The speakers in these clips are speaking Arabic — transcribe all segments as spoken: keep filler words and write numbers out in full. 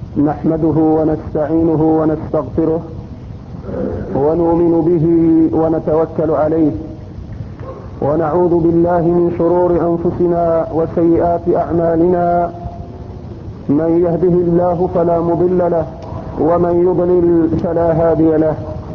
نحمده ونستعينه ونستغفره ونؤمن به ونتوكل عليه ونعوذ بالله من شرور أنفسنا وسيئات أعمالنا. من يهده الله فلا مضل له ومن يضلل فلا هادي له.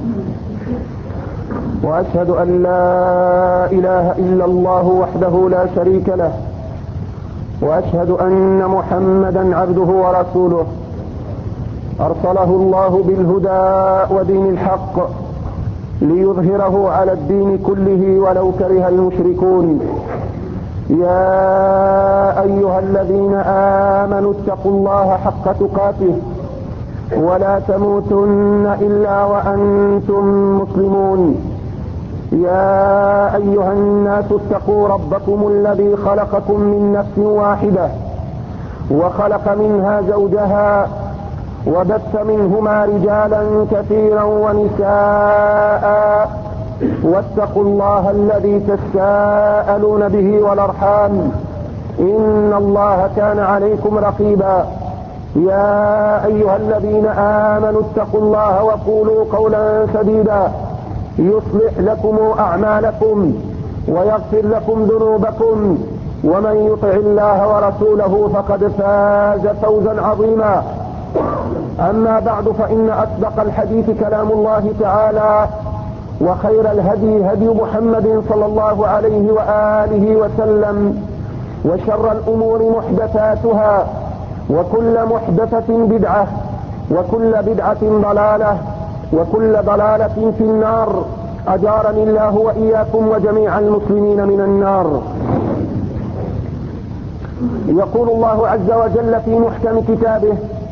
وأشهد أن لا إله إلا الله وحده لا شريك له، وأشهد أن محمدا عبده ورسوله أرسله الله بالهدى ودين الحق ليظهره على الدين كله ولو كره المشركون. يا أيها الذين آمنوا اتقوا الله حق تقاته ولا تموتن إلا وأنتم مسلمون. يا أيها الناس اتقوا ربكم الذي خلقكم من نفس واحدة وخلق منها زوجها وبث منهما رجالا كثيرا ونساء، واتقوا الله الذي تساءلون به والأرحام إن الله كان عليكم رقيبا. يا أيها الذين آمنوا اتقوا الله وقولوا قولا سديدا يصلح لكم أعمالكم ويغفر لكم ذنوبكم، ومن يطع الله ورسوله فقد فاز فوزا عظيما. أما بعد، فإن أصدق الحديث كلام الله تعالى، وخير الهدي هدي محمد صلى الله عليه وآله وسلم، وشر الأمور محدثاتها، وكل محدثة بدعة، وكل بدعة ضلالة، وكل ضلالة في النار. أجارني الله وإياكم وجميع المسلمين من النار. يقول الله عز وجل في محكم كتابه: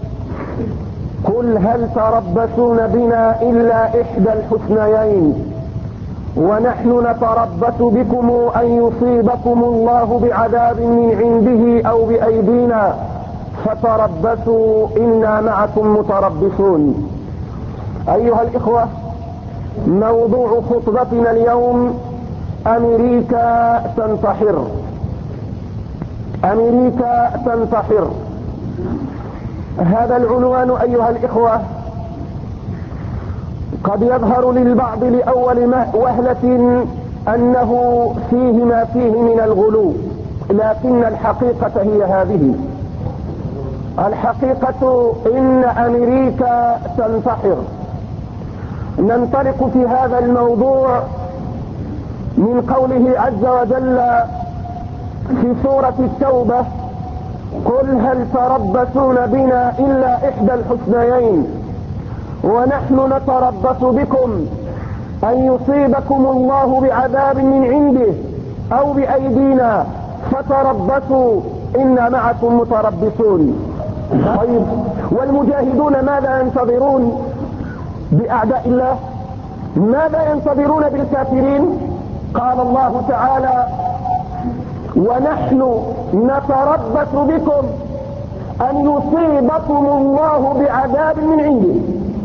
قل هل تربصون بنا إلا إحدى الحسنيين ونحن نتربص بكم أن يصيبكم الله بعذاب من عنده أو بأيدينا فتربصوا إنا معكم متربصون. أيها الإخوة، موضوع خطبتنا اليوم: أمريكا تنتحر. أمريكا تنتحر. هذا العنوان أيها الإخوة قد يظهر للبعض لأول وهلة أنه فيه ما فيه من الغلو، لكن الحقيقة هي هذه. الحقيقة إن أمريكا تنتحر. ننطلق في هذا الموضوع من قوله عز وجل في سورة التوبة: قل هل تربصون بنا إلا إحدى الحسنيين ونحن نتربص بكم أن يصيبكم الله بعذاب من عنده أو بأيدينا فتربصوا إنا معكم متربصون. طيب، والمجاهدون ماذا ينتظرون بأعداء الله؟ ماذا ينتظرون بالكافرين؟ قال الله تعالى: ونحن نتربص بكم أن يصيبكم الله بعذاب من عنده.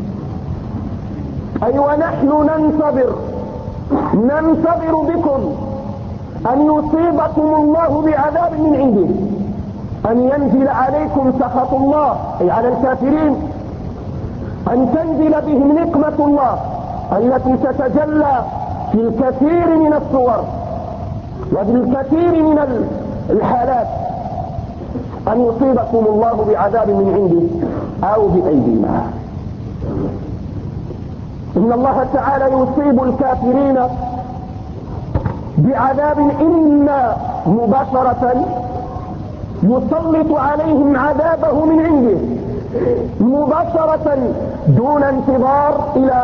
أي ونحن ننتظر ننتظر بكم أن يصيبكم الله بعذاب من عنده، أن ينزل عليكم سخط الله أي على الكافرين، أن تنزل بهم نقمة الله التي تتجلى في الكثير من الصور وفي الكثير من الحالات، أن يصيبكم الله بعذاب من عنده أو بأيدينا. إن الله تعالى يصيب الكافرين بعذاب إما مباشرة يسلط عليهم عذابه من عنده مباشرة دون انتظار إلى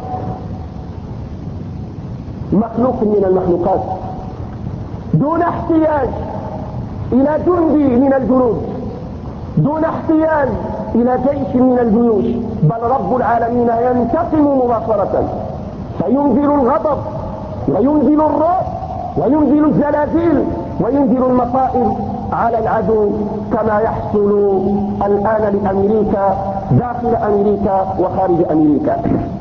مخلوق من المخلوقات، دون احتياج إلى جندي من الجنود، دون احتياج إلى جيش من الجيوش، بل رب العالمين ينتقم مباشرة، فينزل الغضب وينزل الرعب وينزل الزلازل وينزل المصائب على العدو، كما يحصل الآن لأمريكا داخل أمريكا وخارج أمريكا.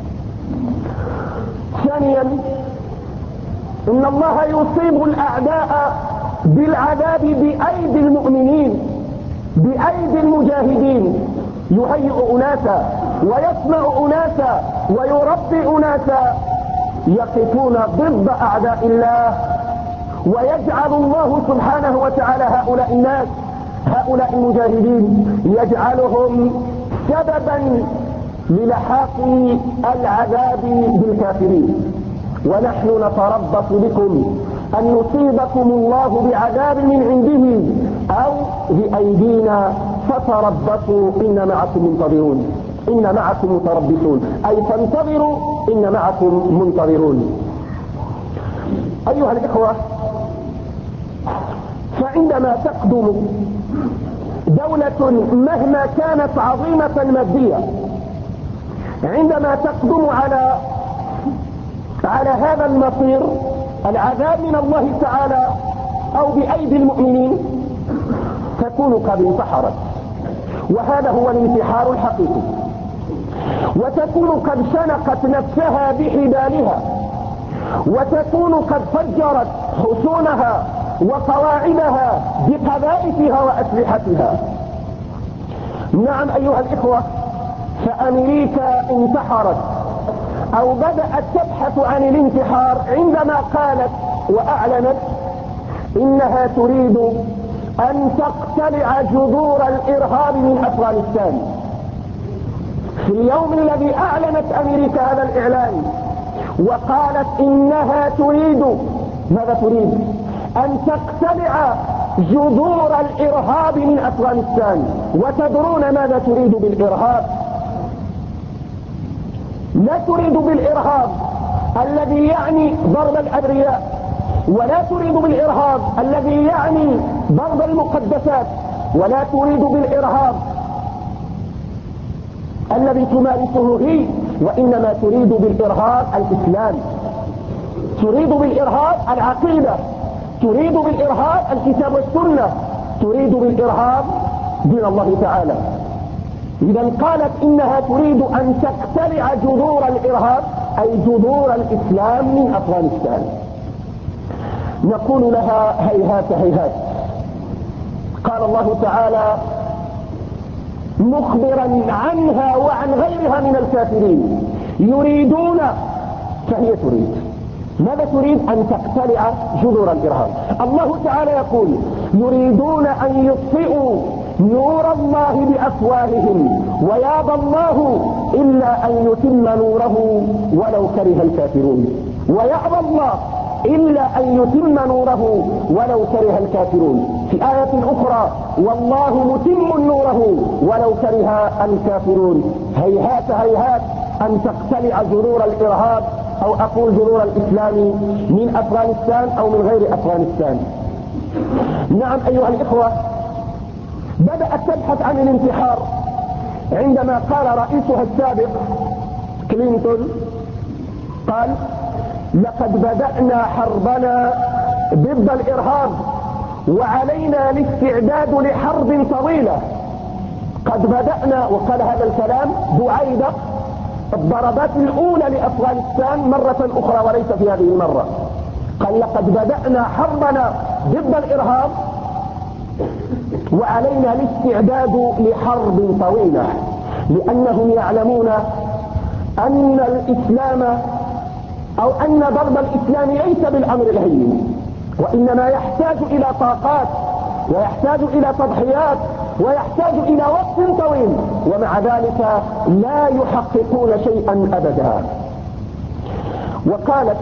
ثانيا، إن الله يصيب الأعداء بالعذاب بأيدي المؤمنين، بأيدي المجاهدين، يهيئ أناسا ويصنع أناسا ويربي أناسا يقفون ضد أعداء الله، ويجعل الله سبحانه وتعالى هؤلاء الناس هؤلاء المجاهدين يجعلهم سببا للحاق العذاب بالكافرين. ونحن نتربص بكم أن يصيبكم الله بعذاب من عنده أو بأيدينا فتربصوا إن معكم منتظرون. إن معكم متربصون أي فانتظروا إن معكم منتظرون. أيها الإخوة، فعندما تقدم دولة مهما كانت عظيمة مادية، عندما تقدم على على هذا المصير العذاب من الله تعالى أو بأيدي المؤمنين، تكون قد انتحرت، وهذا هو الانتحار الحقيقي، وتكون قد شنقت نفسها بحبالها، وتكون قد فجرت حصونها وقواعدها بقذائفها وأسلحتها. نعم أيها الإخوة، فأمريكا انتحرت أو بدأت تبحث عن الانتحار عندما قالت وأعلنت إنها تريد أن تقتلع جذور الإرهاب من أفغانستان. في اليوم الذي أعلنت أمريكا هذا الإعلان وقالت إنها تريد ماذا تريد؟ أن تقتلع جذور الإرهاب من أفغانستان. وتدرون ماذا تريد بالإرهاب؟ لا تريد بالإرهاب الذي يعني ضرب الأبرياء، ولا تريد بالإرهاب الذي يعني ضرب المقدسات، ولا تريد بالإرهاب الذي تمارسه هي، وإنما تريد بالإرهاب الإسلام، تريد بالإرهاب العقيدة، تريد بالإرهاب الكتاب والسنة، تريد بالإرهاب دين الله تعالى. إذا قالت إنها تريد أن تقتلع جذور الإرهاب أي جذور الإسلام من أفغانستان. نقول لها هيهات هيهات. قال الله تعالى مخبرا عنها وعن غيرها من الكافرين يريدون، فهي تريد ماذا تريد؟ أن تقتلع جذور الإرهاب. الله تعالى يقول يريدون أن يطفئوا نور الله بأفواههم ويابى الله إلا أن يتم نوره ولو كره الكافرون. ويابى الله إلا أن يتم نوره ولو كره الكافرون. في آية أخرى والله متم نوره ولو كره الكافرون. هيهات هيهات أن تقتلع جذور الإرهاب أو أقول جذور الإسلام من أفغانستان أو من غير أفغانستان. نعم أيها الإخوة، بدأت تبحث عن الانتحار عندما قال رئيسها السابق كلينتون، قال لقد بدأنا حربنا ضد الإرهاب وعلينا الاستعداد لحرب طويلة. قد بدأنا، وقال هذا الكلام بعيدة الضربات الأولى لأفغانستان مرة أخرى وليس في هذه المرة. قال لقد بدأنا حربنا ضد الإرهاب وعلينا الاستعداد لحرب طويلة، لأنهم يعلمون أن الإسلام أو أن ضرب الإسلام ليس بالأمر الهين، وإنما يحتاج إلى طاقات ويحتاج إلى تضحيات ويحتاج إلى وقت طويل، ومع ذلك لا يحققون شيئا أبدا. وقالت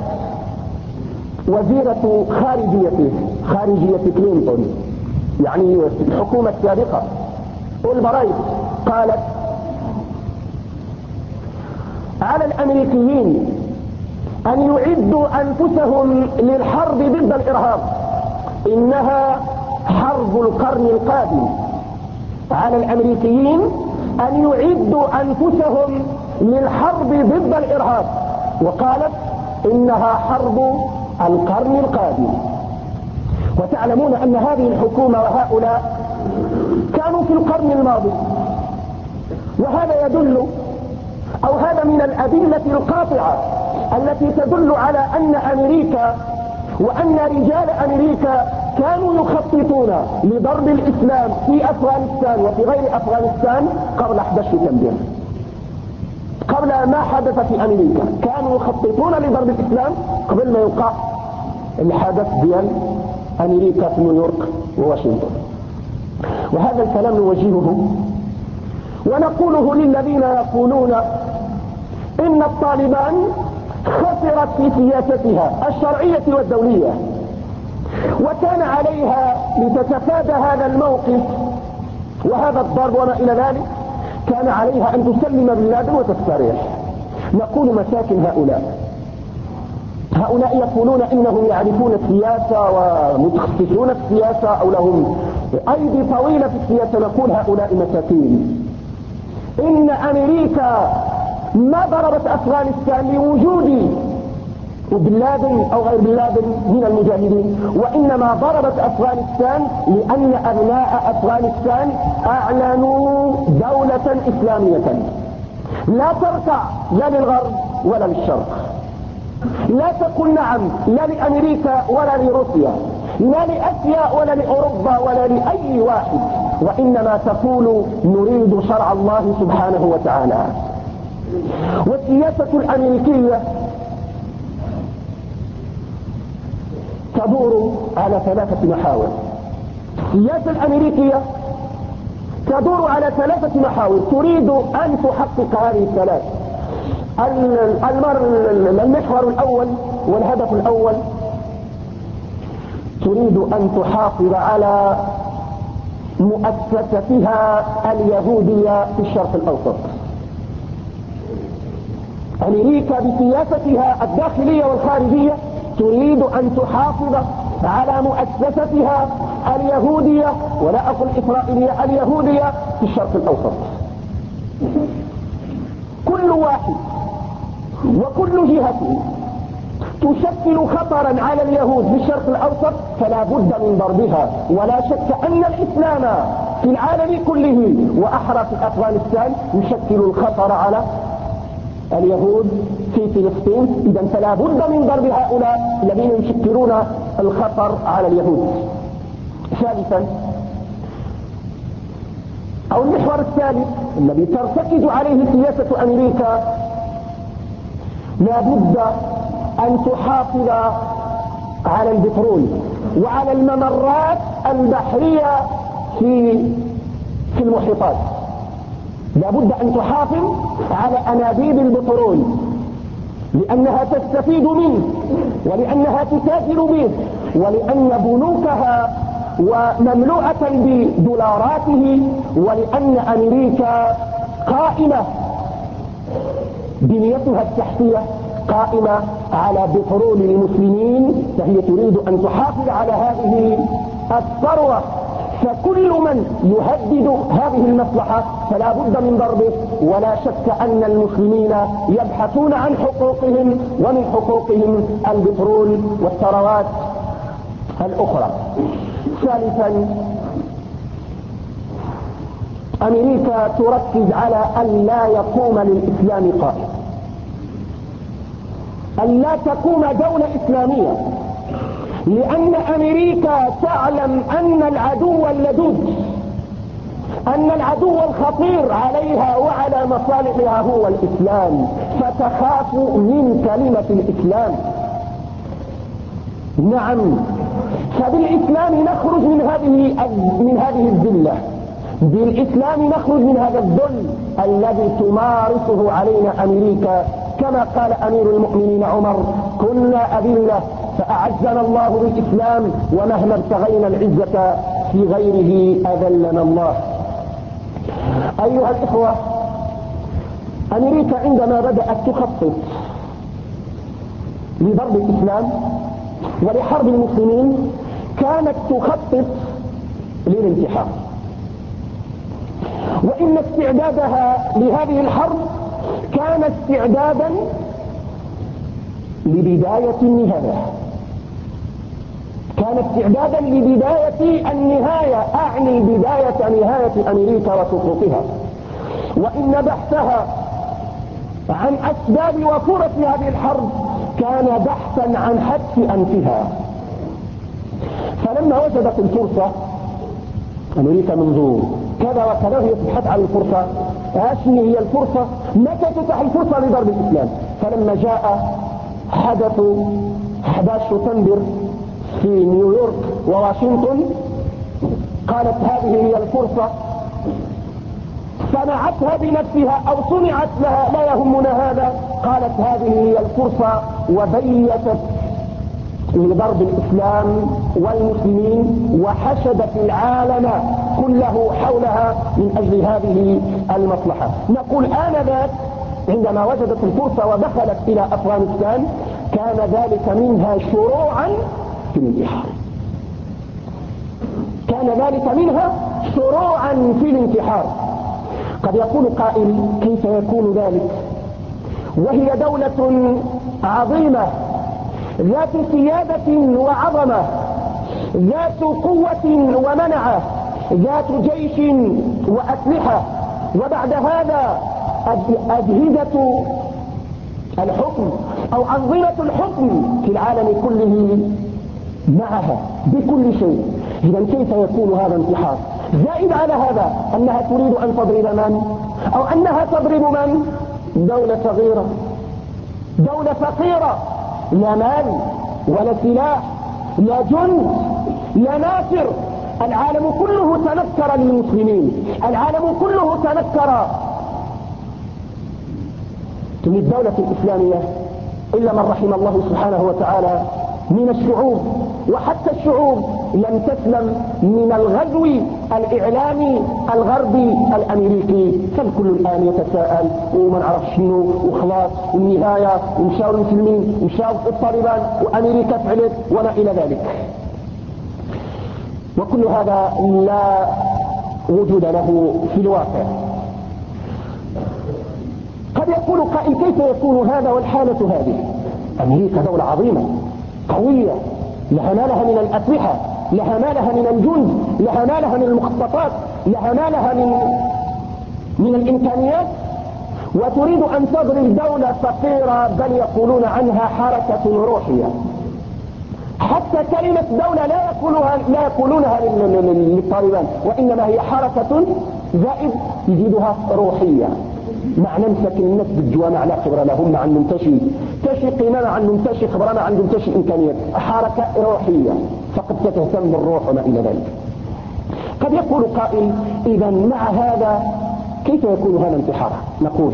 وزيرة خارجيته خارجية كلينتون يعني الحكومة السابقة أولبرايت، قالت على الأمريكيين أن يعدوا أنفسهم للحرب ضد الإرهاب، إنها حرب القرن القادم. على الأمريكيين أن يعدوا أنفسهم للحرب ضد الإرهاب، وقالت إنها حرب القرن القادم. وتعلمون أن هذه الحكومة وهؤلاء كانوا في القرن الماضي، وهذا يدل أو هذا من الأدلة القاطعة التي تدل على أن أمريكا وأن رجال أمريكا كانوا يخططون لضرب الإسلام في أفغانستان وفي غير أفغانستان قبل أحد عشر سبتمبر، قبل ما حدث في أمريكا. كانوا يخططون لضرب الإسلام قبل ما يوقع الحدث ديال أمريكا في نيويورك وواشنطن. وهذا الكلام نوجهه ونقوله للذين يقولون إن الطالبان خسرت في سياستها الشرعية والدولية، وكان عليها لتتفادى هذا الموقف وهذا الضرب وما إلى ذلك كان عليها أن تسلم بن لادن وتستريح. نقول مساكن هؤلاء هؤلاء يقولون إنهم يعرفون السياسة ومتخصصون في السياسة أو لهم أيدي طويلة في السياسة. نقول هؤلاء مساكين. إن أمريكا ما ضربت أفغانستان لوجود بن لادن أو غير بن لادن من المجاهدين، وإنما ضربت أفغانستان لأن أبناء أفغانستان أعلنوا دولة إسلامية لا تركع لا للغرب ولا للشرق، لا تقول نعم لا لأمريكا ولا لروسيا، لا لأسيا ولا لأوروبا ولا لأي واحد، وإنما تقول نريد شرع الله سبحانه وتعالى. والسياسة الأمريكية تدور على ثلاثة محاور. السياسة الأمريكية تدور على ثلاثة محاور تريد أن تحقق هذه الثلاث. المحور الأول والهدف الأول تريد أن تحافظ على مؤسستها اليهودية في الشرق الأوسط. أمريكا بسياستها الداخلية والخارجية تريد أن تحافظ على مؤسستها اليهودية، ولا أقول إسرائيلية، اليهودية في الشرق الأوسط. كل واحد وكل جهة تشكل خطرا على اليهود في الشرق الأوسط فلا بد من ضربها. ولا شك أن الإسلام في العالم كله وأحرى في أفغانستان يشكل الخطر على اليهود في فلسطين. إذا فلا بد من ضرب هؤلاء الذين يشكلون الخطر على اليهود. ثالثا أو المحور الثالث الذي ترتكز عليه سياسة أمريكا لا بد أن تحافظ على البترول وعلى الممرات البحرية في في المحيطات. لا بد أن تحافظ على أنابيب البترول لأنها تستفيد منه ولأنها تتاجر به ولأن بنوكها ومملوءة بدولاراته، ولأن أمريكا قائمة بنيتها التحتية قائمة على بترول المسلمين، فهي تريد أن تحافظ على هذه الثروة. فكل من يهدد هذه المصلحة فلا بد من ضربه. ولا شك أن المسلمين يبحثون عن حقوقهم، ومن حقوقهم البترول والثروات الأخرى. ثالثا أمريكا تركز على أن لا يقوم للإسلام قائم، أن لا تقوم دولة إسلامية، لأن أمريكا تعلم أن العدو اللدود، أن العدو الخطير عليها وعلى مصالحها هو الإسلام، فتخاف من كلمة الإسلام. نعم، فبالإسلام نخرج من هذه من هذه الذلة، بالإسلام نخرج من هذا الذل الذي تمارسه علينا أمريكا. كما قال أمير المؤمنين عمر: كنا أذلة فأعزنا الله بالإسلام، ومهما ابتغينا العزة في غيره أذلنا الله. أيها الإخوة، أمريكا عندما بدأت تخطط لضرب الإسلام ولحرب المسلمين كانت تخطط للانتحار، وإن استعدادها لهذه الحرب كان استعدادا لبداية النهاية، كان استعدادا لبداية النهاية، أعني بداية نهاية أمريكا وسقوطها. وإن بحثها عن أسباب وفرص هذه الحرب كان بحثا عن حتف أنفها. فلما وجدت الفرصة أمريكا منذ كذا وكذا هي تبحث عن الفرصة، هاشمي هي الفرصة، متى تتاح الفرصة لضرب الإسلام؟ فلما جاء حدث أحد عشر سبتمبر في نيويورك وواشنطن قالت هذه هي الفرصة، صنعتها بنفسها أو صنعت لها لا يهمنا هذا، قالت هذه هي الفرصة وبيتت لضرب الإسلام والمسلمين وحشدت العالم كله حولها من أجل هذه المصلحة. نقول آنذاك عندما وجدت الفرصة ودخلت إلى أفغانستان كان ذلك منها شروعا في الانتحار، كان ذلك منها شروعا في الانتحار. قد يقول قائل كيف يكون ذلك وهي دولة عظيمة ذات سيادة وعظمة، ذات قوة ومنعة، ذات جيش وأسلحة، وبعد هذا أجهزة الحكم أو أنظمة الحكم في العالم كله معها بكل شيء. إذن كيف يكون هذا انتحار؟ زائد على هذا أنها تريد أن تضرب من؟ أو أنها تضرب من؟ دولة صغيرة، دولة فقيرة، لا مال ولا سلاح لا جند لا ناصر. العالم كله تنكر للمسلمين، العالم كله تنكر للدولة الإسلامية إلا من رحم الله سبحانه وتعالى من الشعوب، وحتى الشعوب لم تسلم من الغزو الإعلامي الغربي الأمريكي. فالكل الآن يتساءل وما نعرف شنو وخلاص والنهاية ومشاو المسلمين ومشاو الطالبان وأمريكا فعلت وما إلى ذلك، وكل هذا لا وجود له في الواقع. قد يقول قائل كيف يكون هذا والحالة هذه؟ أمريكا دولة عظيمة قوية، لها ما لها من الأسلحة، لها ما لها من الجند، لها ما لها من المخططات، لها ما لها من من الإمكانيات، وتريد أن تضرب دولة فقيرة بل يقولون عنها حركة روحية. حتى كلمة دولة لا يقولها لا يقولونها للطالبان، وإنما هي حركة زائد يزيدها روحية. مع نمسك الناس بالجوامع لا خبر لهم، مع المنتشي تشي قيمة، مع المنتشي خبر، مع المنتشي إمكانيات، حركة روحية فقد تهتم بالروح وما إلى ذلك. قد يقول قائل إذا مع هذا كيف يكون هذا انتحارا؟ نقول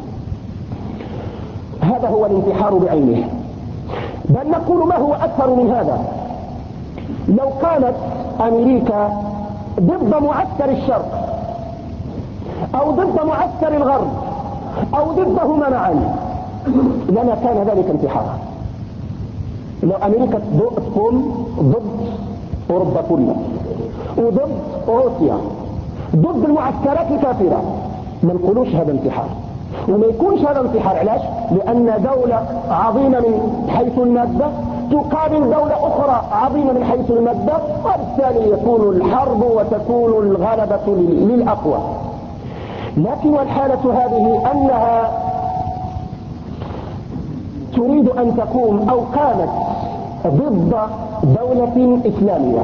هذا هو الانتحار بعينه، بل نقول ما هو أكثر من هذا. لو كانت أمريكا ضد معسكر الشرق أو ضد معسكر الغرب أو ضدهما معا لما كان ذلك انتحارا. لو أمريكا تقوم ضد أوروبا كلها وضد روسيا ضد المعسكرات الكافرة ما نقولوش هذا انتحار، وما يكونش هذا انتحار. علاش؟ لأن دولة عظيمة من حيث المادة تقابل دولة أخرى عظيمة من حيث المادة، وبالتالي يكون الحرب وتكون الغلبة للأقوى. لكن والحالة هذه أنها تريد أن تقوم أو قامت ضد دولة إسلامية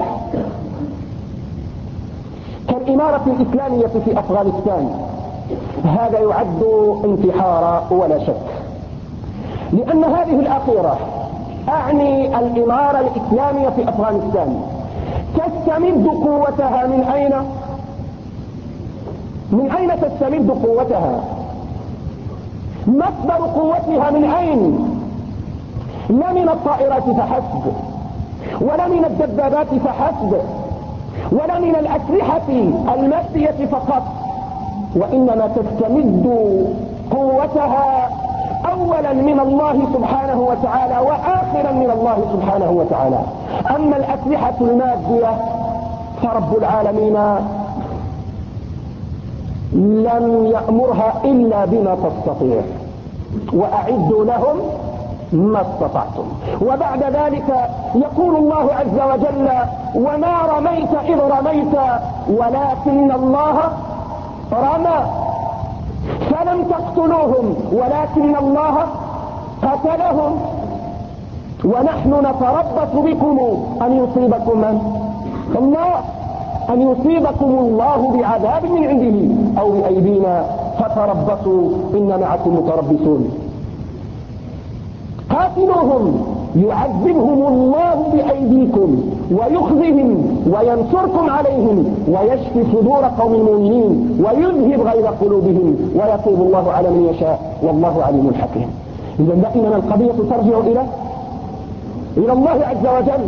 كالإمارة الإسلامية في أفغانستان. هذا يعد انتحارا ولا شك، لأن هذه الأخيرة أعني الإمارة الإسلامية في أفغانستان تستمد قوتها من أين؟ من أين تستمد قوتها؟ مصدر قوتها من أين؟ لا من الطائرات فحسب، ولا من الدبابات فحسب، ولا من الأسلحة المادية فقط، وإنما تستمد قوتها أولا من الله سبحانه وتعالى وآخرا من الله سبحانه وتعالى. أما الأسلحة المادية فرب العالمين لم يأمرها إلا بما تستطيع، وأعدوا لهم ما استطعتم. وبعد ذلك يقول الله عز وجل وما رميت إذ رميت ولكن الله رمى فلم تقتلوهم ولكن الله قتلهم. ونحن نتربص بكم أن يصيبكم من؟ الله، أن يصيبكم الله بعذاب من عنده أو بأيدينا فتربصوا إن معكم متربصون. قاتلوهم يعذبهم الله بأيديكم ويخزهم وينصركم عليهم ويشفي صدور قوم مؤمنين ويذهب غيظ قلوبهم ويتوب الله على من يشاء والله عليم حكيم. إذا دائما القضية ترجع إلى إلى الله عز وجل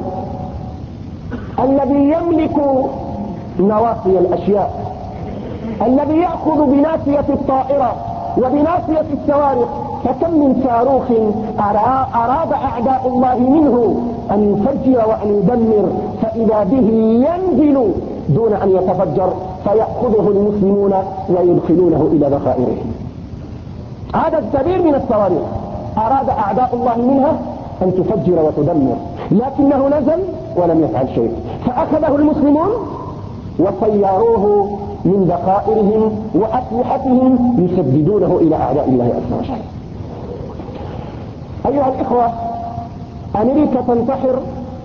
الذي يملك نواصي الأشياء، الذي يأخذ بناسية الطائرة وبناسية الصواريخ. فكم من صاروخ أراد أعداء الله منه أن يفجر وأن يدمر فإذا به ينزل دون أن يتفجر فيأخذه المسلمون ويدخلونه إلى ذخائرهم. عدد كبير من الصواريخ أراد أعداء الله منها أن تفجر وتدمر، لكنه نزل ولم يفعل شيء، فأخذه المسلمون وصيروه من ذخائرهم وأسلحتهم يسددونه إلى أعداء الله عز وجل. أيها الإخوة، أمريكا تنتحر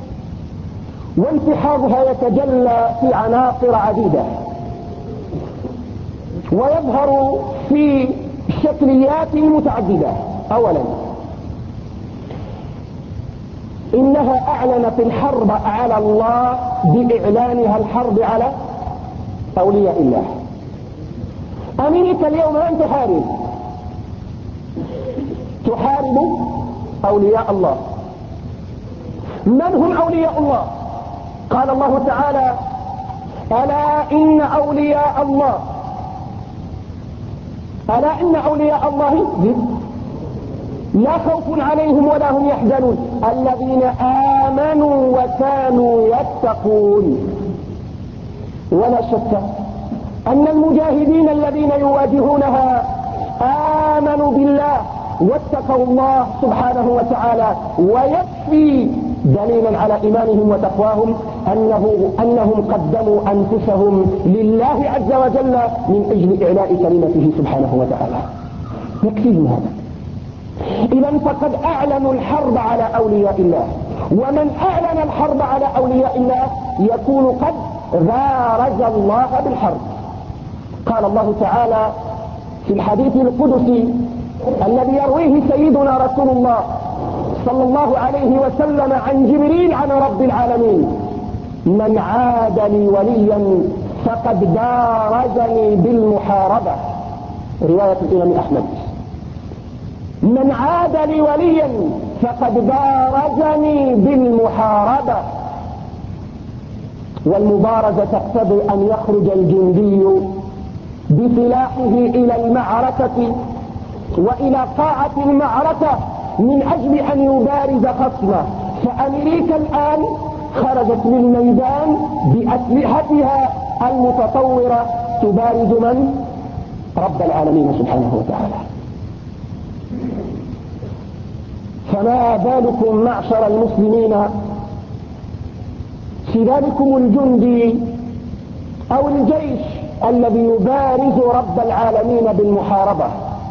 وانتحارها يتجلى في عناصر عديدة ويظهر في شكليات متعددة. أولا، إنها أعلنت الحرب على الله بإعلانها الحرب على أولياء الله. أمريكا اليوم لن تحارب، تحارب أولياء الله. من هم أولياء الله؟ قال الله تعالى: ألا إن أولياء الله ألا إن أولياء الله لا خوف عليهم ولا هم يحزنون الذين آمنوا وكانوا يتقون. ولا شك أن المجاهدين الذين يواجهونها آمنوا بالله واتقوا الله سبحانه وتعالى، ويكفي دليلا على إيمانهم وتقواهم أنه أنهم قدموا أنفسهم لله عز وجل من أجل إعلاء كلمته سبحانه وتعالى. يكفيهم هذا. إذا فقد أعلنوا الحرب على أولياء الله، ومن أعلن الحرب على أولياء الله يكون قد غارز الله بالحرب. قال الله تعالى في الحديث القدسي الذي يرويه سيدنا رسول الله صلى الله عليه وسلم عن جبريل عن رب العالمين: من عاد لي وليا فقد بارزني بالمحاربة. رواية الإمام أحمد: من عاد لي وليا فقد بارزني بالمحاربة. والمبارزة تقتضي أن يخرج الجندي بسلاحه إلى المعركة وإلى قاعة المعركة من أجل أن يبارز خصمه. فأمريكا الآن خرجت للميدان بأسلحتها المتطورة تبارز من؟ رب العالمين سبحانه وتعالى. فما بالكم معشر المسلمين في ذلكم الجندي أو الجيش الذي يبارز رب العالمين بالمحاربة،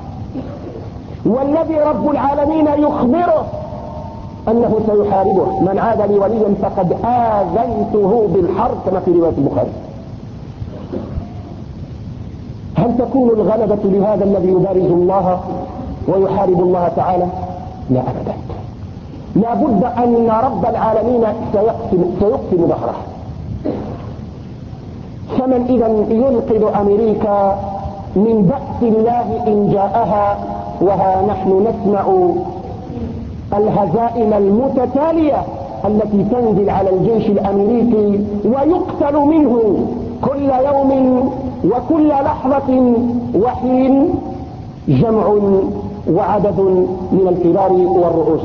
والذي رب العالمين يخبره أنه سيحاربه: من عاد لي وليا فقد آذنته بالحرب، كما في رواية البخاري. هل تكون الغلبة لهذا الذي يبارز الله ويحارب الله تعالى؟ لا أبدا. لا بد أن رب العالمين سيقسم, سيقسم ظهره. فمن إذا ينقذ أمريكا من بأس الله إن جاءها، وها نحن نسمع الهزائم المتتالية التي تنزل على الجيش الأمريكي ويقتل منه كل يوم وكل لحظة وحين جمع وعدد من الكبار والرؤوس.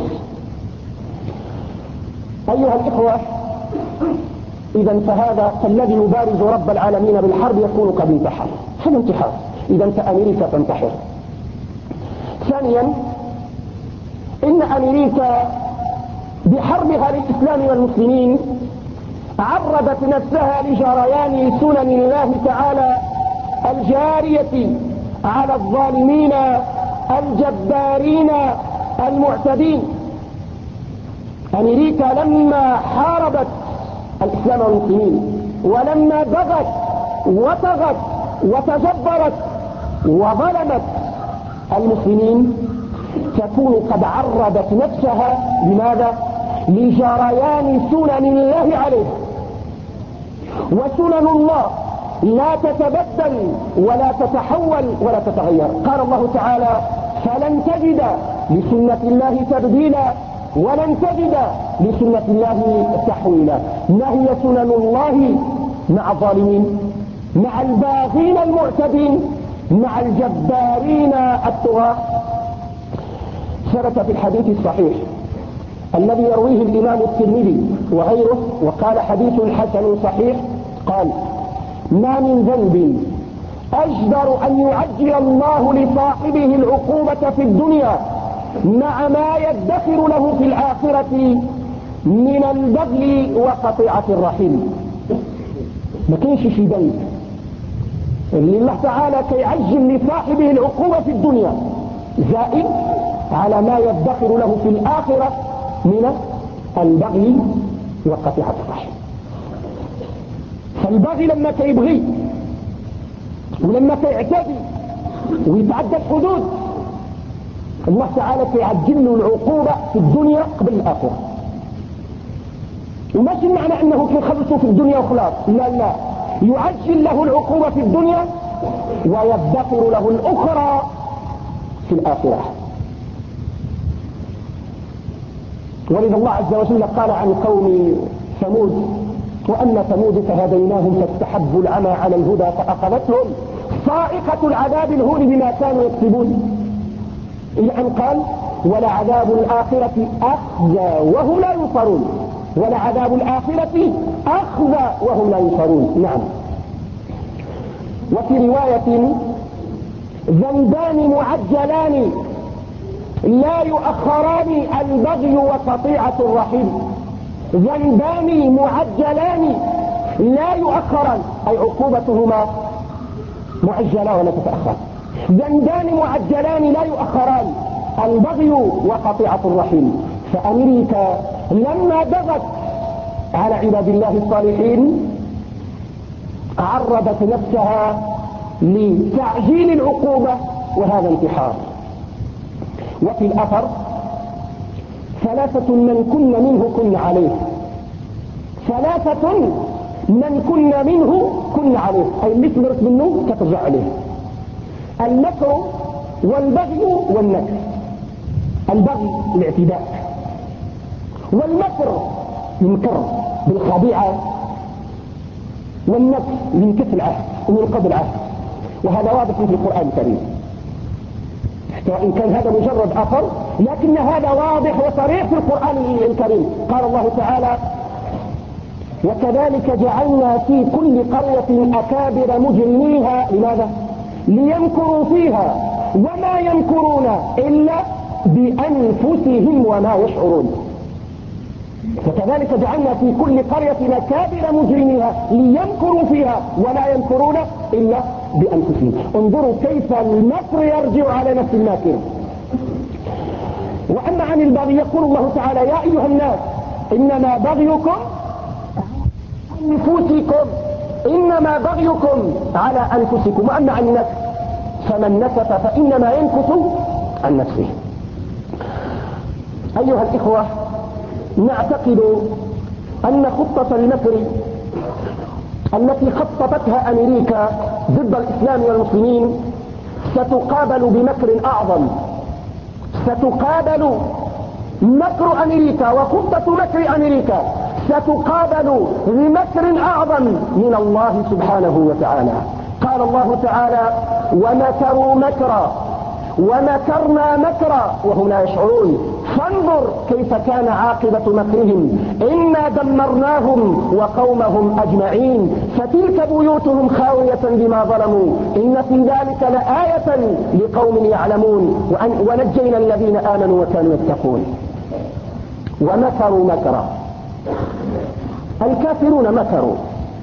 أيها الإخوة، إذا فهذا فالذي يبارز رب العالمين بالحرب يكون قد انتحر. هذا انتحار. إذا فأمريكا تنتحر. ثانيا، إن أمريكا بحربها للإسلام والمسلمين عرضت نفسها لجريان سنن الله تعالى الجارية على الظالمين الجبارين المعتدين. أمريكا لما حاربت الإسلام والمسلمين ولما بغت وطغت وتجبرت وظلمت المسلمين تكون قد عرضت نفسها لماذا؟ لجريان سنن الله عليه، وسنن الله لا تتبدل ولا تتحول ولا تتغير. قال الله تعالى: فلن تجد لسنة الله تبديلا ولن تجد لسنة الله تحويلا. ما هي سنن الله مع الظالمين، مع الباغين المعتدين، مع الجبارين الطغاة؟ ثبت في الحديث الصحيح الذي يرويه الإمام الترمذي وغيره وقال حديث حسن صحيح، قال: ما من ذنب أجدر أن يعجل الله لصاحبه العقوبة في الدنيا مع ما يدخر له في الآخرة من البغي وقطيعة الرحم. ما كانش شي ذنب اللي الله تعالى كيعجل لصاحبه العقوبة في الدنيا زائد على ما يدخر له في الآخرة من البغي وقطيعة الرحم. فالبغي لما كيبغي ولما كيعتدي ويتعدى الحدود الله تعالى كيعجل له العقوبة في الدنيا قبل الآخرة. وماشي معنى أنه كيخلصه في الدنيا وخلاص، لا لا، يعجل له العقوبة في الدنيا ويدخر له الأخرى في الآخرة. ولذا الله عز وجل قال عن قوم ثمود: وأما ثمود فهديناهم فاستحبوا العمى على الهدى فأخذتهم صاعقة العذاب الهون بما كانوا يكسبون، إلى أن قال: ولعذاب الآخرة أخزى وهم لا ينصرون، ولعذاب الآخرة أخزى وهم لا ينصرون. نعم. وفي رواية: ذنبان معجلان لا يؤخران البغي وقطيعة الرحم. ذنبان معجلان لا يؤخران، أي عقوبتهما معجلة ولا تتأخر. ذنبان معجلان لا يؤخران، البغي وقطيعة الرحم. فأمريكا لما بغت على عباد الله الصالحين عرضت نفسها لتعجيل العقوبة، وهذا انتحار. وفي الأثر: ثلاثة من كن منه كن عليه. ثلاثة من كن منه كن عليه، أي اللي تمرت منه تترجع عليه: المكر والبغي والنكر. البغي الاعتداء، والمكر ينكر بالخديعة، والنكر ينكف العهد وينقض العهد. وهذا واضح في القرآن الكريم، حتى إن كان هذا مجرد أثر لكن هذا واضح وصريح في القرآن الكريم. قال الله تعالى: وكذلك جعلنا في كل قرية أكابر مجرميها لماذا؟ ليمكروا فيها وما يمكرون إلا بأنفسهم وما يشعرون. وكذلك جعلنا في كل قرية أكابر مجرميها ليمكروا فيها ولا يمكرون إلا بأنفسهم. انظروا كيف المكر يرجع على نفس الماكر. وأما عن البغي يقول الله تعالى: يا أيها الناس إنما بغيكم أنفسكم، إنما بغيكم على أنفسكم. وأما عن النفس فمن نكث فإنما ينكث عن نفسه. أيها الإخوة، نعتقد أن خطة المكر التي خططتها أمريكا ضد الإسلام والمسلمين ستقابل بمكر أعظم. ستقابل مكر أمريكا وخطة مكر أمريكا ستقابل بمكر أعظم من الله سبحانه وتعالى. قال الله تعالى: ومكروا مكرا ومكرنا مكرا وهم لا يشعرون فانظر كيف كان عاقبة مكرهم إنا دمرناهم وقومهم أجمعين فتلك بيوتهم خاوية بما ظلموا إن في ذلك لآية لقوم يعلمون ونجينا الذين آمنوا وكانوا يتقون. ومكروا مكرا، الكافرون مكروا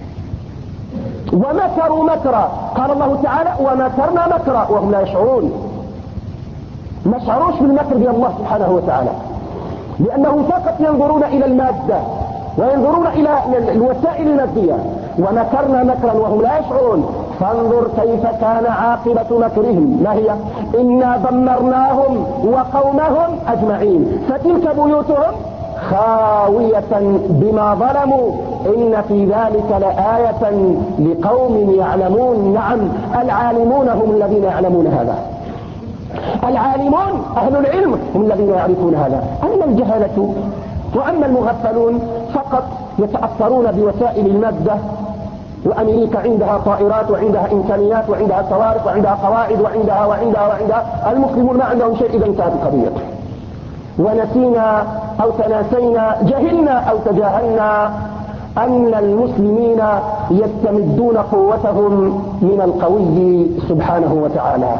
ومكروا مكرا. قال الله تعالى: ومكرنا مكرا وهم لا يشعرون. ما شعروش بالمكر ديال الله سبحانه وتعالى. لأنهم فقط ينظرون إلى المادة وينظرون إلى الوسائل المادية. ومكرنا مكرا وهم لا يشعرون، فانظر كيف كان عاقبة مكرهم، ما هي؟ إنا دمرناهم وقومهم أجمعين فتلك بيوتهم خاوية بما ظلموا إن في ذلك لآية لقوم يعلمون. نعم، العالمون هم الذين يعلمون هذا، العالمون أهل العلم هم الذين يعرفون هذا. أما الجهلة وأما المغفلون فقط يتأثرون بوسائل المادة. وأمريكا عندها طائرات وعندها إمكانيات وعندها صواريخ وعندها قواعد وعندها وعندها وعندها المسلمون ما عندهم شيء إذا انتهت القضية. ونسينا أو تناسينا، جهلنا أو تجاهلنا أن المسلمين يستمدون قوتهم من القوي سبحانه وتعالى.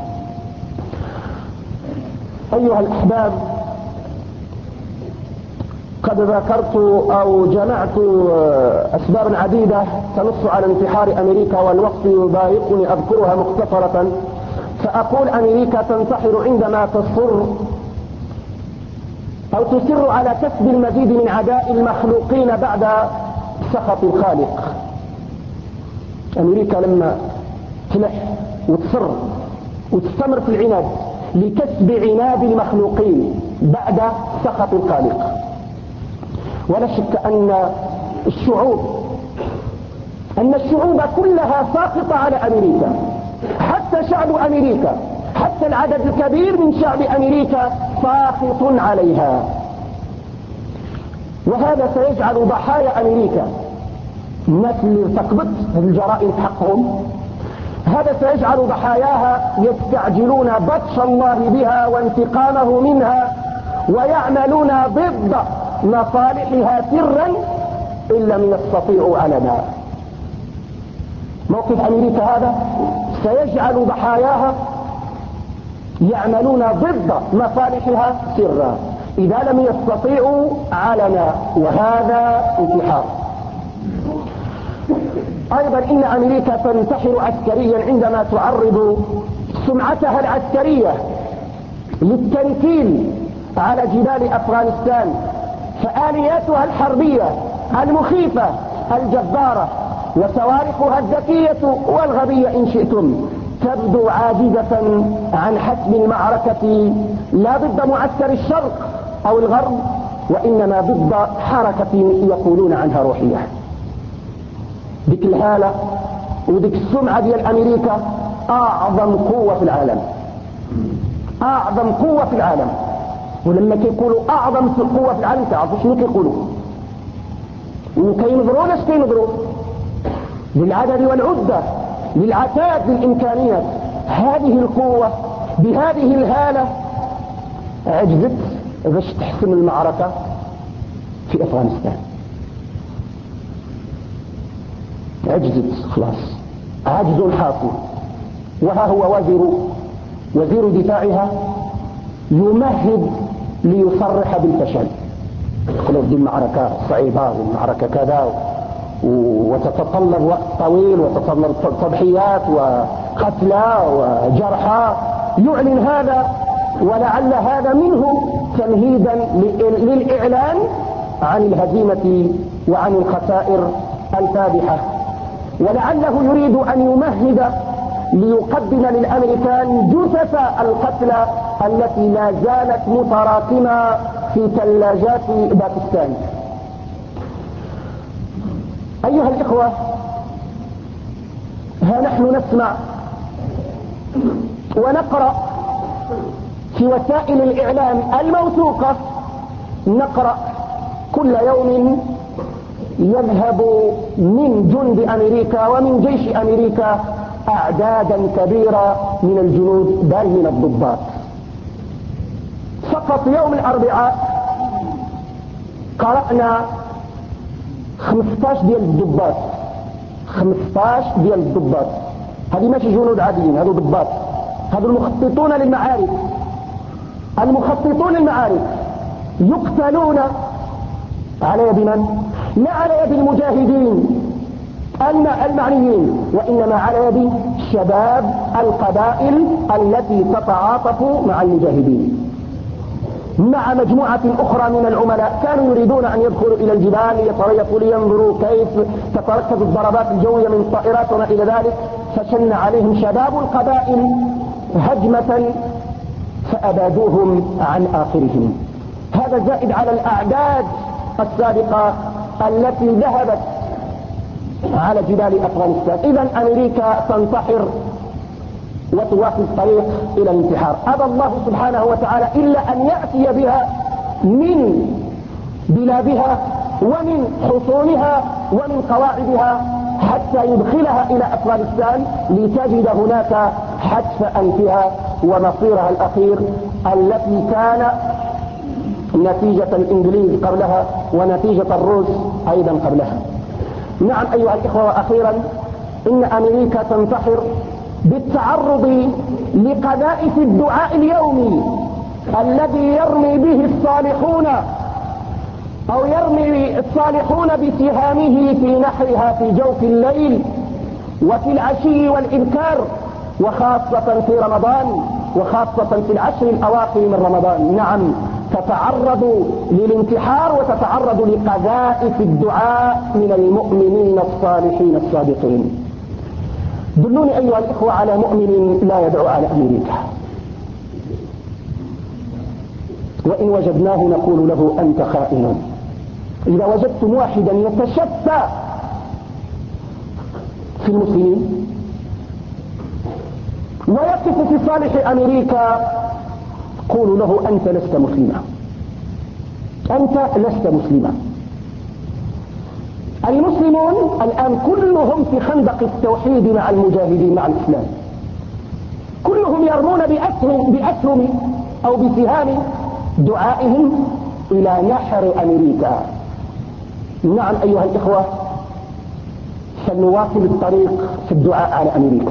أيها الأحباب، قد ذكرت أو جمعت أسباب عديدة تنص على انتحار أمريكا، والوقت يضايقني أذكرها مختصرة. فأقول أمريكا تنتحر عندما تصر أو تصر على كسب المزيد من عداء المخلوقين بعد سخط الخالق. أمريكا لما تلح وتصر وتستمر في العناد لكسب عناد المخلوقين بعد سخط الخالق. ولا شك أن الشعوب أن الشعوب كلها ساقطة على أمريكا، حتى شعب أمريكا، حتى العدد الكبير من شعب أمريكا ساقط عليها. وهذا سيجعل ضحايا أمريكا، الناس اللي تقبض الجرائم حقهم، هذا سيجعل ضحاياها يستعجلون بطش الله بها وانتقامه منها، ويعملون ضد مصالحها سرا إن لم يستطيعوا علنا. موقف أمريكا هذا سيجعل ضحاياها يعملون ضد مصالحها سرا إذا لم يستطيعوا علنا، وهذا انتحار. أيضا إن أمريكا تنتحر عسكريا عندما تعرض سمعتها العسكرية للتنكيل على جبال أفغانستان، فآلياتها الحربية المخيفة الجبارة وصواريخها الذكية والغبية إن شئتم تبدو عاجزة عن حسم المعركة لا ضد معسكر الشرق أو الغرب، وإنما ضد حركة يقولون عنها روحية. ديك الهالة وديك السمعة ديال أمريكا أعظم قوة في العالم، أعظم قوة في العالم. ولما كيقولوا أعظم قوة في العالم تعرفوا شنو كيقولوا؟ وكينظروا لاش كينظروا؟ للعدد والعدة، للعتاد، للإمكانيات. هذه القوة بهذه الهالة عجزت باش تحسم المعركة في أفغانستان، عجزت خلاص، عجز حاصل. وها هو وزير وزير دفاعها يمهد ليصرح بالفشل. يقول دي المعركة صعيبة والمعركة كذا وتتطلب وقت طويل وتتطلب تضحيات وقتلى وجرحى. يعلن هذا، ولعل هذا منه تمهيدا للإعلان عن الهزيمة وعن الخسائر الفادحة. ولعله يريد أن يمهد ليقدم للأمريكان جثث القتلى التي لا زالت متراكمة في ثلاجات باكستان. أيها الإخوة، ها نحن نسمع ونقرأ في وسائل الإعلام الموثوقة، نقرأ كل يوم يذهب من جند أمريكا ومن جيش أمريكا أعدادا كبيرة من الجنود بل من الضباط. فقط يوم الأربعاء قرأنا خمسطاش ديال الضباط، خمسطاش ديال الضباط. هذه ماشي جنود عاديين، هذو ضباط، هذو المخططون للمعارك، المخططون للمعارك يقتلون على يد من؟ لا على يد المجاهدين المعنيين، وإنما على يد شباب القبائل التي تتعاطف مع المجاهدين. مع مجموعة أخرى من العملاء كانوا يريدون أن يدخلوا إلى الجبال ليتريقوا لينظروا كيف تتركز الضربات الجوية من الطائرات وما إلى ذلك، فشن عليهم شباب القبائل هجمة فأبادوهم عن آخرهم. هذا زائد على الأعداد السابقة التي ذهبت على جبال أفغانستان. إذا أمريكا تنتحر وتواصل الطريق إلى الانتحار. أبى الله سبحانه وتعالى إلا أن يأتي بها من بلادها ومن حصونها ومن قواعدها حتى يدخلها إلى أفغانستان لتجد هناك حتف أنفها ومصيرها الأخير التي كان نتيجة الإنجليز قبلها ونتيجة الروس أيضا قبلها. نعم أيها الإخوة، وأخيرا إن أمريكا تنتحر بالتعرض لقذائف الدعاء اليومي الذي يرمي به الصالحون أو يرمي الصالحون بسهامه في نحرها في جوف الليل وفي العشي والإبكار، وخاصة في رمضان وخاصة في العشر الأواخر من رمضان. نعم تتعرض للانتحار وتتعرض لقذائف الدعاء من المؤمنين الصالحين الصادقين. دلوني أيها الإخوة على مؤمن لا يدعو على أمريكا، وإن وجدناه نقول له أنت خائن. إذا وجدتم واحدا يتشفى في المسلمين ويقف في صالح أمريكا قولوا له أنت لست مسلما، أنت لست مسلما. المسلمون الآن كلهم في خندق التوحيد مع المجاهدين مع الإسلام، كلهم يرمون بأسهم, بأسهم أو بسهام دعائهم إلى نحر أمريكا. نعم أيها الإخوة، سنواصل الطريق في الدعاء على أمريكا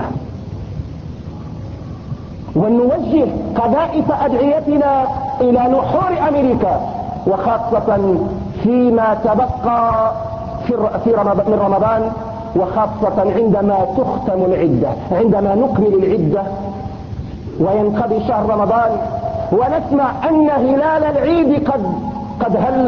ونوجه قذائف أدعيتنا إلى نحور أمريكا، وخاصة فيما تبقى في رمضان من رمضان، وخاصة عندما تختم العدة، عندما نكمل العدة وينقضي شهر رمضان ونسمع أن هلال العيد قد قد هل،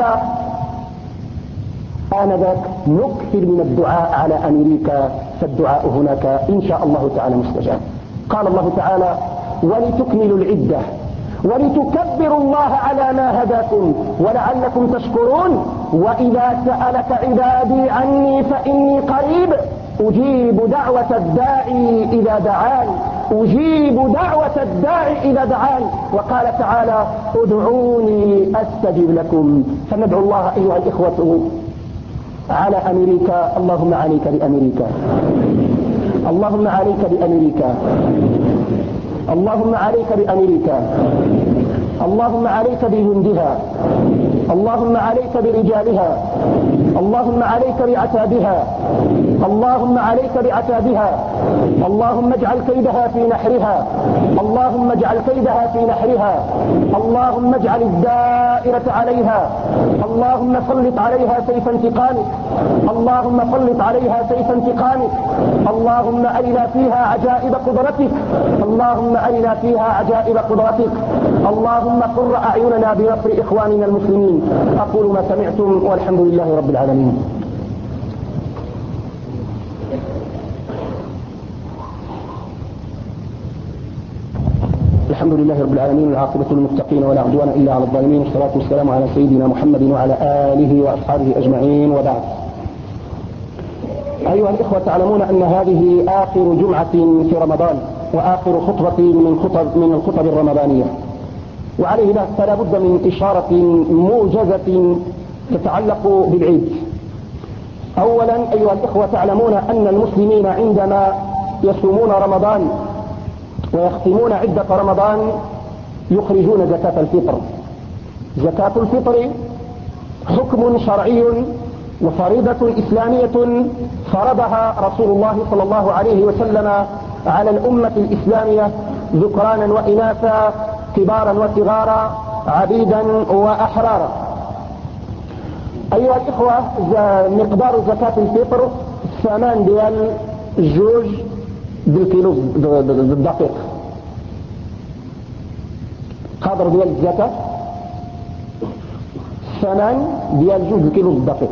آنذاك نكثر من الدعاء على أمريكا، فالدعاء هناك إن شاء الله تعالى مستجاب. قال الله تعالى: ولتكملوا العدة ولتكبروا الله على ما هداكم ولعلكم تشكرون، وإذا سألك عبادي عني فإني قريب أجيب دعوة الداعي إذا دعان، أجيب دعوة الداعي إذا دعان. وقال تعالى: ادعوني أستجب لكم. فندعو الله أيها الإخوة على أمريكا. اللهم عليك بأمريكا، اللهم عليك بأمريكا، اللهم عليك بأمريكا، اللهم عليك بجندها، اللهم عليك برجالها، اللهم عليك بعتابها، اللهم عليك بعتابها، اللهم اجعل كيدها في نحرها، اللهم اجعل كيدها في نحرها، اللهم اجعل الدائرة عليها، اللهم سلط عليها سيف انتقامك، اللهم سلط عليها سيف انتقامك، اللهم أرنا فيها عجائب قدرتك، اللهم أرنا فيها عجائب قدرتك، اللهم قر أعيننا بنصر إخواننا المسلمين. أقول ما سمعتم والحمد لله رب العالمين. الحمد لله رب العالمين، العاقبة للمتقين ولا عدوان إلا على الظالمين، والصلاة والسلام على سيدنا محمد وعلى آله وأصحابه أجمعين، وبعد. أيها الإخوة، تعلمون أن هذه آخر جمعة في رمضان وآخر خطبة من خطب من الخطب الرمضانية، وعليه فلا بد من إشارة موجزة تتعلق بالعيد. أولا أيها الإخوة، تعلمون أن المسلمين عندما يصومون رمضان ويختمون عدة رمضان يخرجون زكاة الفطر. زكاة الفطر حكم شرعي وفريضة إسلامية فرضها رسول الله صلى الله عليه وسلم على الأمة الإسلامية ذكرانا وإناثا، كبارا وصغارا، عبيدا وأحرارا. أيها الإخوة، مقدار زكاة الفطر ثمان ديال جوج بالكيلو بالدقيق. قدر ديال الزكاة الثمن ديال جوج الكيلو الدقيق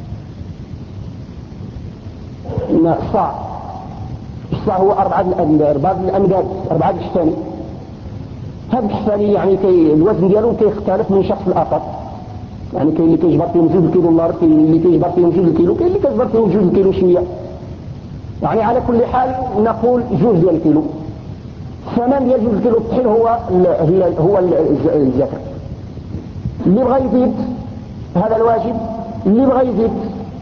الصاع. الصاع هو أربعة أربعة الأمداد أربعة الحساني. هذا الحساني يعني كي الوزن ديالو كيختلف من شخص لآخر، يعني كاين اللي كيجبر فيهم جوج الكيلو النهار، كاين اللي كيجبر فيهم جوج الكيلو، كاين اللي كيجبر فيهم جوج الكيلو شويه. يعني على كل حال نقول جوج ديال الكيلو. الثمن ديال جوج الكيلو الطحين هو ال هو الزكاة. اللي بغى يزيد هذا الواجب، اللي بغى يزيد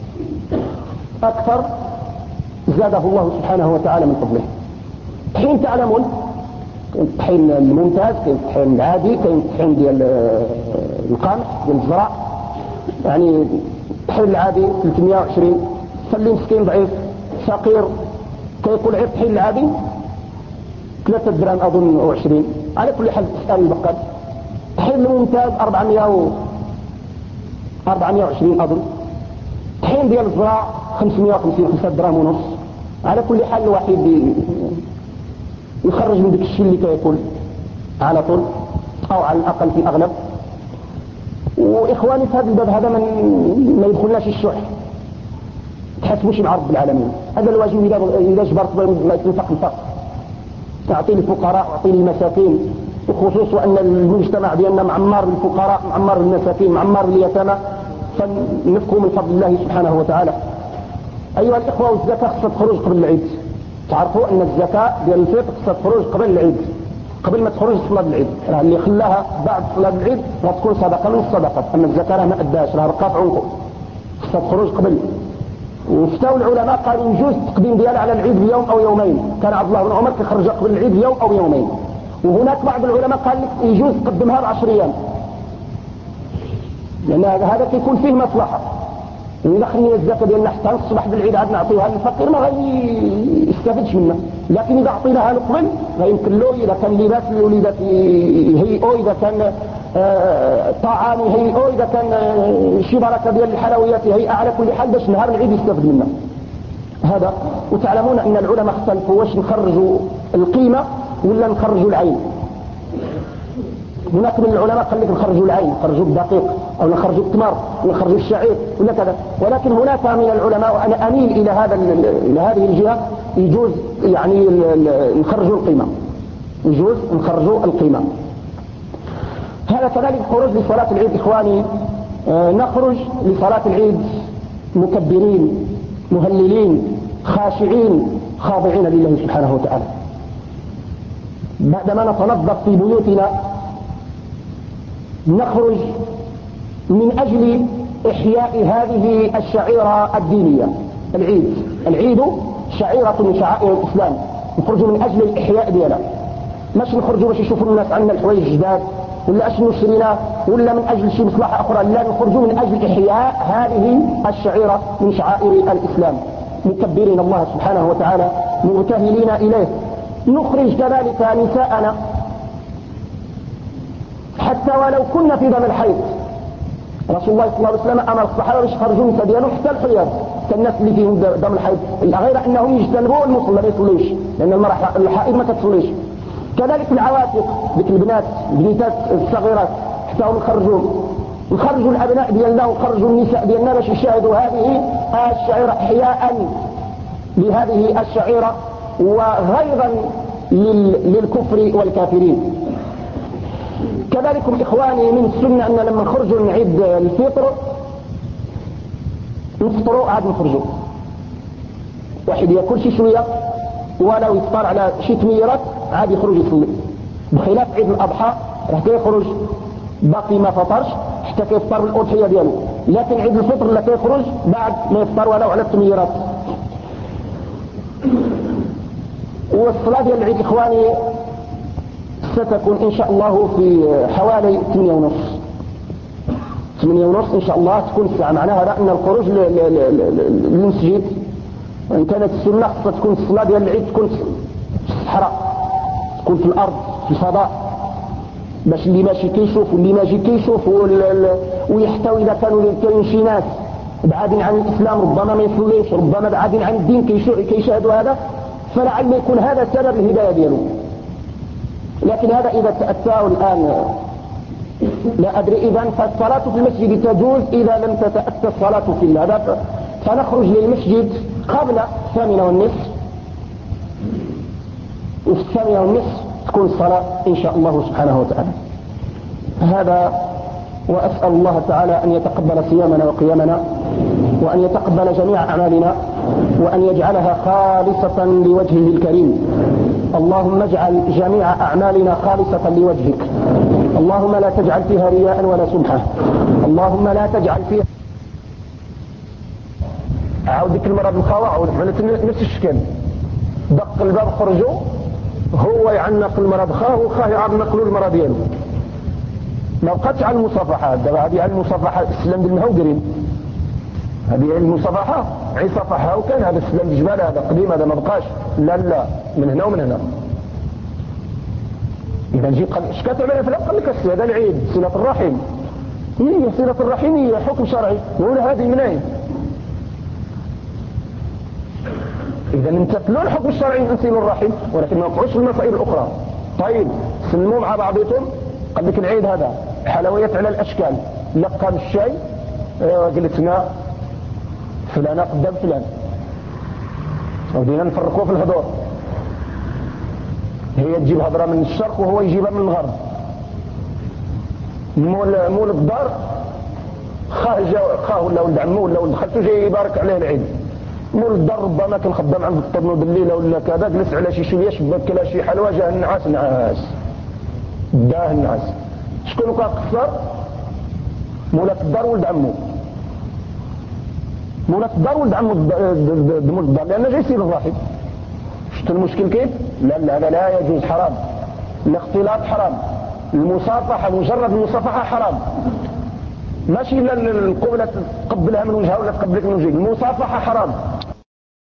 أكثر زاده الله سبحانه وتعالى من فضله. الطحين تعلمون كاين الطحين الممتاز، كاين الطحين العادي، كاين الطحين ديال القمح ديال الزرع. يعني الطحين العادي ثلاثمائة وعشرين، فاللي مسكين ضعيف فقير كيقول عيب الطحين العادي ثلاثة دراهم أظن وعشرين. على كل حال تسأل البقال. الطحين الممتاز أربعمائة أربعمائة وعشرين أظن. الطحين ديال الزرع خمسمائة وخمسين، خمسة دراهم ونص. على كل حال الواحد يخرج من ذاك الشيء اللي كياكل على طول او على الاقل في الاغلب. واخواني في هذا الباب هذا من ما يدخلناش الشح، تحسبوش مع رب العالمين. هذا الواجب اذا جبرت ما يتنفق الفقر، تعطي للفقراء واعطي للمساكين، وخصوص وان المجتمع ديالنا معمر بالفقراء، معمر بالمساكين، معمر باليتامى، فنفقوا من فضل الله سبحانه وتعالى. ايها الاخوه، والزكاه خصها تخرج قبل العيد. تعرفوا ان الزكاة ديال الفطر خصها تخرج قبل العيد، قبل ما تخرج صلاة العيد. راه اللي خلاها بعد صلاة العيد غتكون صدقة من الصدقات، اما الزكاة راه ما اداش، راه رقات عنقه، خصها تخرج قبل. وفتاوا العلماء قالوا يجوز التقديم ديالها على العيد بيوم او يومين. كان عبد الله بن عمر كيخرجها قبل العيد بيوم او يومين. وهناك بعض العلماء قال لك يجوز تقدمها بعشر ايام، لان هذا كيكون فيه مصلحة. إذا خلينا الزكاة ديالنا حتى الصباح بالعيد عاد نعطيوها للفقير ما غيستافدش منها، لكن إذا عطيناها له قبل غيمكن له إذا كان لباس للوليدات يهيئوا، إذا كان آه طعام يهيئوا، إذا كان آه شي بركة ديال الحلويات يهيئة، على كل حال باش نهار العيد يستافد منها هذا. وتعلمون أن العلماء اختلفوا واش نخرجوا القيمة ولا نخرجوا العين. هناك من العلماء قال لك نخرجوا العين، نخرجوا الدقيق، او نخرجوا التمر، نخرجوا الشعير ولا كذا. ولكن هناك من العلماء، وانا اميل الى هذا الى هذه الجهه، يجوز يعني نخرجوا القيمه، يجوز نخرجوا القيمه. هذا كذلك خروج لصلاه العيد. اخواني، آه نخرج لصلاه العيد مكبرين مهللين خاشعين خاضعين لله سبحانه وتعالى، بعدما نتنظف في بيوتنا نخرج من أجل إحياء هذه الشعيرة الدينية. العيد العيد شعيرة من شعائر الإسلام، نخرج من أجل الإحياء ديالها، مش نخرج باش يشوفوا الناس عندنا الحوايج جداد ولا اش نشرينا ولا من أجل شيء مصلحة أخرى، لا، نخرج من أجل إحياء هذه الشعيرة من شعائر الإسلام، مكبرين الله سبحانه وتعالى مبتهلين إليه. نخرج كذلك نساءنا حتى ولو كنا في دم الحيض. رسول الله صلى الله عليه وسلم امر الصحابه باش يخرجوا النساء ديالهم حتى الحيض كالناس اللي فيهم دم الحيض، غير انهم يجتنبوا المصلى ما يصليش، لان المراه الحائض ما كتصليش. كذلك العواتق، ذيك البنات البنيتات الصغيرات حتى هم نخرجوهم، نخرجوا الابناء ديالنا ونخرجوا النساء ديالنا باش يشاهدوا هذه الشعيره احياء لهذه الشعيره وغيظا للكفر والكافرين. كذلك إخواني من السنة أن لما نخرجوا من عيد الفطر نفطروا عاد نخرجوا، واحد يأكل شي شوية ولو يفطر على شي تميرات عاد يخرج يصلي، بخلاف عيد الأضحى راه كيخرج باقي ما فطرش حتى كيفطر بالأضحية ديالو، لكن عيد الفطر لا كيخرج بعد ما يفطر ولو على التميرات. والصلاة ديال العيد إخواني ستكون إن شاء الله في حوالي ثمانية ونص ثمانية ونص إن شاء الله تكون الساعة. معناها هذا أن الخروج للمسجد وإن كانت السنة خصها تكون الصلاة ديال العيد تكون في الصحراء، تكون في الأرض في الفضاء، باش اللي ماشي كيشوف واللي ماشي كيشوف، ويحتوي إذا كانوا كاين شي ناس بعادين عن الإسلام ربما ما يصليش، ربما بعادين عن الدين كيشاهدوا هذا، فلعل يكون هذا سبب الهداية ديالهم. لكن هذا إذا تأتاه الآن لا أدري إذن فالصلاة في المسجد تجوز إذا لم تتأتى الصلاة في هذا، فنخرج للمسجد قبل الثامنة والنصف، وفي الثامنة والنصف تكون الصلاة إن شاء الله سبحانه وتعالى. هذا، وأسأل الله تعالى أن يتقبل صيامنا وقيامنا، وأن يتقبل جميع أعمالنا، وأن يجعلها خالصة لوجهه الكريم. اللهم اجعل جميع أعمالنا خالصة لوجهك، اللهم لا تجعل فيها رياء ولا سمحة، اللهم لا تجعل فيها عاود ديك المرة بالخاوة عاود نفس الشكل، دق الباب خرجوا، هو يعنق المرض خاه وخاه يعنق له المرض ديالو. ما بقاتش على المصافحة، دابا هذه على المصافحة السلام ديال المهوقرين، هذه المصافحة عي صفحها وكان هذا السلام الجبال هذا قديم، هذا ما بقاش، لا لا من هنا ومن هنا. إذا جيت قال شكات على فلان قال لك هذا العيد صلة الرحم، هي صلة الرحم هي حكم شرعي، ولا هذه منين؟ إذا نمتثلوا الحكم الشرعي نسيلوا الرحم، ولكن ما نقعوش في المسائل الأخرى. طيب سلموا مع بعضكم، قال لك العيد هذا حلويات على الأشكال، لقى بالشاي جلسنا فلان قدام فلان، ودينا نفرقوه في الهدور، هي تجيب هضرة من الشرق وهو يجيبها من الغرب. مول, مول الدار خاه جا خاه ولا ولد عمه ولا ولد خالته جاي يبارك عليه العيد. مول الدار ربما كان خدام عند الطبنود الليله ولا كذا، جلس على شي شويه شبك كلا شي حلوى، جاه النعاس نعاس داه النعاس. شكون كان قصر؟ مولات الدار ولد عمه، مولات الدار ولد عمه مول الدار، لأنه جاي يسير الراحل. شفت المشكل كيف؟ لا لا هذا لا يجوز، حرام. الاختلاط حرام، المصافحة مجرد المصافحة حرام، ماشي الا القبلة تقبلها من وجهها ولا تقبلك من وجهك، المصافحة حرام.